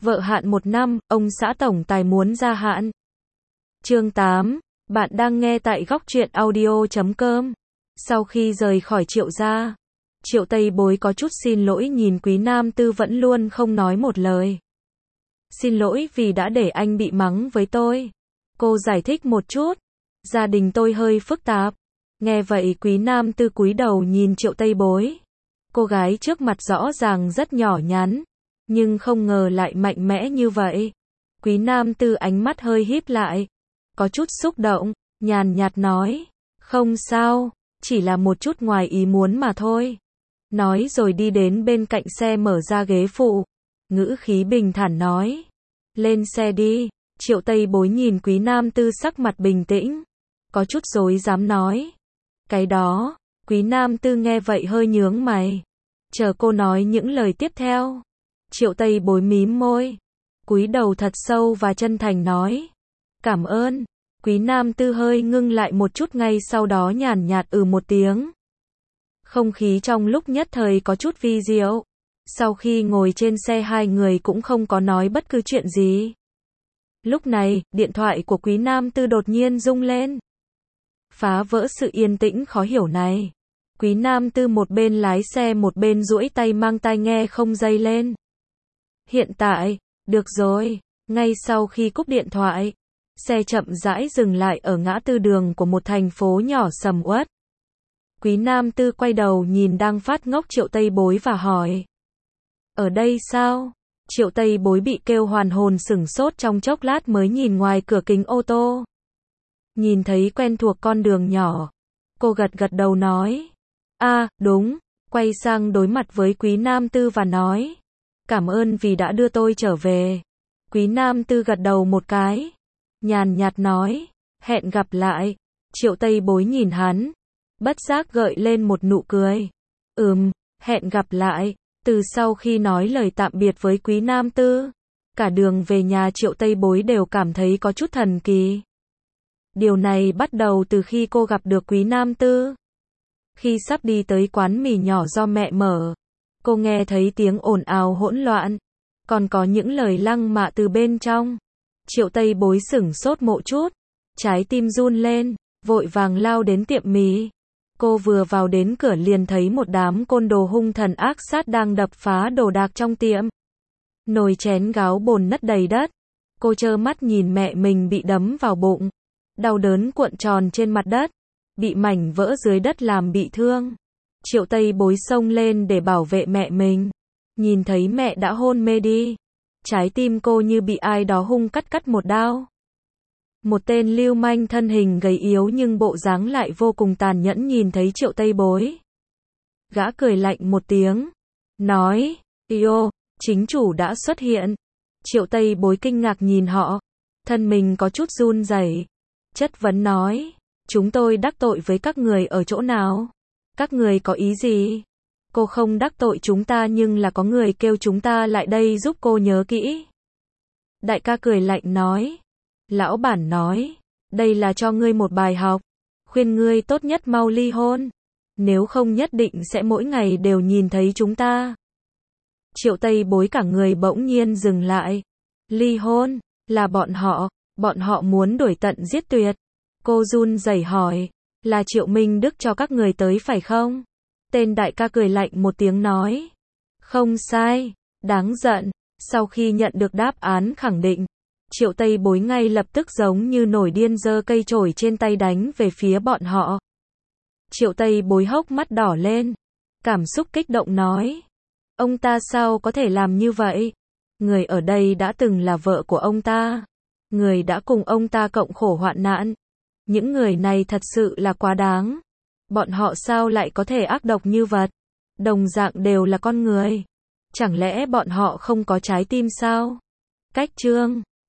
Vợ hạn 1 năm, ông xã tổng tài muốn gia hạn. Chương 8, bạn đang nghe tại góc truyện audio.com. Sau khi rời khỏi Triệu gia, Triệu Tây Bối có chút xin lỗi nhìn Quý Nam Tư vẫn luôn không nói một lời. Xin lỗi vì đã để anh bị mắng với tôi. Cô giải thích một chút. Gia đình tôi hơi phức tạp. Nghe vậy Quý Nam Tư cúi đầu nhìn Triệu Tây Bối. Cô gái trước mặt rõ ràng rất nhỏ nhắn, nhưng không ngờ lại mạnh mẽ như vậy. Quý Nam Tư ánh mắt hơi híp lại, có chút xúc động, nhàn nhạt nói, không sao, chỉ là một chút ngoài ý muốn mà thôi. Nói rồi đi đến bên cạnh xe mở ra ghế phụ, ngữ khí bình thản nói, lên xe đi. Triệu Tây Bối nhìn Quý Nam Tư sắc mặt bình tĩnh, có chút rối rắm nói, cái đó. Quý Nam Tư nghe vậy hơi nhướng mày, chờ cô nói những lời tiếp theo. Triệu Tây Bối mím môi, cúi đầu thật sâu và chân thành nói, cảm ơn. Quý Nam Tư hơi ngưng lại một chút, ngay sau đó nhàn nhạt một tiếng. Không khí trong lúc nhất thời có chút vi diệu. Sau khi ngồi trên xe hai người cũng không có nói bất cứ chuyện gì. Lúc này, điện thoại của Quý Nam Tư đột nhiên rung lên, phá vỡ sự yên tĩnh khó hiểu này. Quý Nam Tư một bên lái xe một bên duỗi tay mang tai nghe không dây lên. Hiện tại, được rồi. Ngay sau khi cúp điện thoại, xe chậm rãi dừng lại ở ngã tư đường của một thành phố nhỏ sầm uất. Quý Nam Tư quay đầu nhìn đang phát ngốc Triệu Tây Bối và hỏi, ở đây sao? Triệu Tây Bối bị kêu hoàn hồn sửng sốt trong chốc lát mới nhìn ngoài cửa kính ô tô. Nhìn thấy quen thuộc con đường nhỏ, cô gật gật đầu nói, đúng. Quay sang đối mặt với Quý Nam Tư và nói, cảm ơn vì đã đưa tôi trở về. Quý Nam Tư gật đầu một cái, nhàn nhạt nói, hẹn gặp lại. Triệu Tây Bối nhìn hắn, bất giác gợi lên một nụ cười. Hẹn gặp lại. Từ sau khi nói lời tạm biệt với Quý Nam Tư, cả đường về nhà Triệu Tây Bối đều cảm thấy có chút thần kỳ. Điều này bắt đầu từ khi cô gặp được Quý Nam Tư. Khi sắp đi tới quán mì nhỏ do mẹ mở, cô nghe thấy tiếng ồn ào hỗn loạn, còn có những lời lăng mạ từ bên trong. Triệu Tây Bối sửng sốt một chút, trái tim run lên, vội vàng lao đến tiệm mì. Cô vừa vào đến cửa liền thấy một đám côn đồ hung thần ác sát đang đập phá đồ đạc trong tiệm. Nồi chén gáo bồn nứt đầy đất. Cô trơ mắt nhìn mẹ mình bị đấm vào bụng, đau đớn cuộn tròn trên mặt đất, bị mảnh vỡ dưới đất làm bị thương. Triệu Tây Bối xông lên để bảo vệ mẹ mình. Nhìn thấy mẹ đã hôn mê đi, trái tim cô như bị ai đó hung cắt một đao. Một tên lưu manh thân hình gầy yếu nhưng bộ dáng lại vô cùng tàn nhẫn nhìn thấy Triệu Tây Bối. Gã cười lạnh một tiếng, nói, Yo, chính chủ đã xuất hiện. Triệu Tây Bối kinh ngạc nhìn họ, thân mình có chút run rẩy, chất vấn nói, chúng tôi đắc tội với các người ở chỗ nào? Các người có ý gì? Cô không đắc tội chúng ta nhưng là có người kêu chúng ta lại đây giúp cô nhớ kỹ. Đại ca cười lạnh nói, lão bản nói, đây là cho ngươi một bài học, khuyên ngươi tốt nhất mau ly hôn, nếu không nhất định sẽ mỗi ngày đều nhìn thấy chúng ta. Triệu Tây Bối cả người bỗng nhiên dừng lại. Ly hôn, là bọn họ muốn đuổi tận giết tuyệt. Cô run rẩy hỏi, là Triệu Minh Đức cho các người tới phải không? Tên đại ca cười lạnh một tiếng nói, không sai, đáng giận. Sau khi nhận được đáp án khẳng định, Triệu Tây Bối ngay lập tức giống như nổi điên giơ cây chổi trên tay đánh về phía bọn họ. Triệu Tây Bối hốc mắt đỏ lên, cảm xúc kích động nói, ông ta sao có thể làm như vậy? Người ở đây đã từng là vợ của ông ta, người đã cùng ông ta cộng khổ hoạn nạn. Những người này thật sự là quá đáng. Bọn họ sao lại có thể ác độc như vậy? Đồng dạng đều là con người. Chẳng lẽ bọn họ không có trái tim sao? Cách chương